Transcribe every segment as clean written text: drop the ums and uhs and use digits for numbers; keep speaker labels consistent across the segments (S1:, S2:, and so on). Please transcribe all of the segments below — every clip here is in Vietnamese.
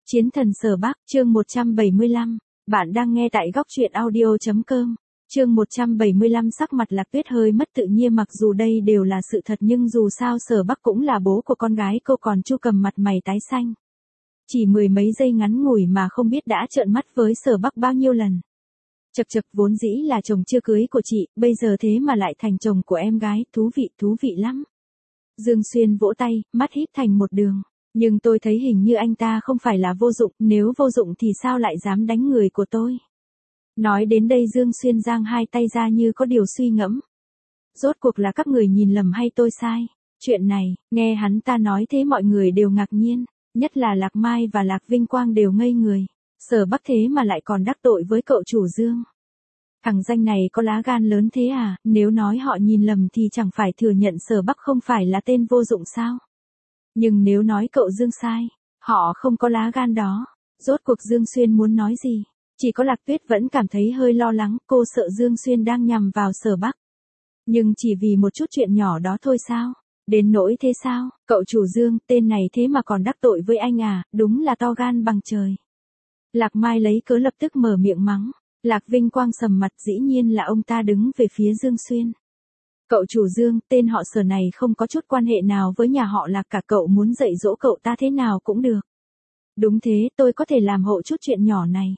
S1: Chiến thần Sở Bắc, chương 175. Bạn đang nghe tại góc truyện audio.com. Chương 175. Sắc mặt Lạc Tuyết hơi mất tự nhiên, mặc dù đây đều là sự thật nhưng dù sao Sở Bắc cũng là bố của con gái cô, còn Chu Cầm mặt mày tái xanh. Chỉ mười mấy giây ngắn ngủi mà không biết đã trợn mắt với Sở Bắc bao nhiêu lần. Chật chật, vốn dĩ là chồng chưa cưới của chị, bây giờ thế mà lại thành chồng của em gái, thú vị lắm. Dương Xuyên vỗ tay, mắt híp thành một đường. Nhưng tôi thấy hình như anh ta không phải là vô dụng, nếu vô dụng thì sao lại dám đánh người của tôi. Nói đến đây Dương Xuyên giang hai tay ra như có điều suy ngẫm. Rốt cuộc là các người nhìn lầm hay tôi sai? Chuyện này, nghe hắn ta nói thế mọi người đều ngạc nhiên, nhất là Lạc Mai và Lạc Vinh Quang đều ngây người. Sở Bắc thế mà lại còn đắc tội với cậu chủ Dương. Thằng danh này có lá gan lớn thế à, nếu nói họ nhìn lầm thì chẳng phải thừa nhận Sở Bắc không phải là tên vô dụng sao? Nhưng nếu nói cậu Dương sai, họ không có lá gan đó. Rốt cuộc Dương Xuyên muốn nói gì? Chỉ có Lạc Tuyết vẫn cảm thấy hơi lo lắng, cô sợ Dương Xuyên đang nhằm vào Sở Bắc. Nhưng chỉ vì một chút chuyện nhỏ đó thôi sao? Đến nỗi thế sao? Cậu chủ Dương, tên này thế mà còn đắc tội với anh à, đúng là to gan bằng trời. Lạc Mai lấy cớ lập tức mở miệng mắng. Lạc Vinh Quang sầm mặt, dĩ nhiên là ông ta đứng về phía Dương Xuyên. Cậu chủ Dương, tên họ Sở này không có chút quan hệ nào với nhà họ Lạc cả, cậu muốn dạy dỗ cậu ta thế nào cũng được. Đúng thế, tôi có thể làm hộ chút chuyện nhỏ này.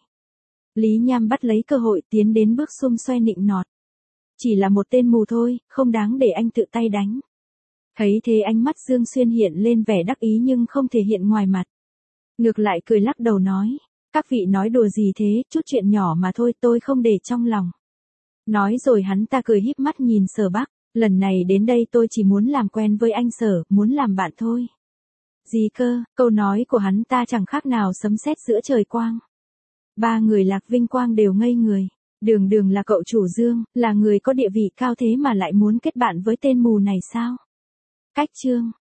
S1: Lý Nham bắt lấy cơ hội tiến đến bước xum xoe nịnh nọt. Chỉ là một tên mù thôi, không đáng để anh tự tay đánh. Thấy thế ánh mắt Dương Xuyên hiện lên vẻ đắc ý nhưng không thể hiện ngoài mặt. Ngược lại cười lắc đầu nói, các vị nói đùa gì thế, chút chuyện nhỏ mà thôi, tôi không để trong lòng. Nói rồi hắn ta cười híp mắt nhìn Sở Bắc, lần này đến đây tôi chỉ muốn làm quen với anh Sở, muốn làm bạn thôi. Gì cơ, câu nói của hắn ta chẳng khác nào sấm sét giữa trời quang. Ba người Lạc Vinh Quang đều ngây người, đường là cậu chủ Dương, là người có địa vị cao thế mà lại muốn kết bạn với tên mù này sao? Cách chương,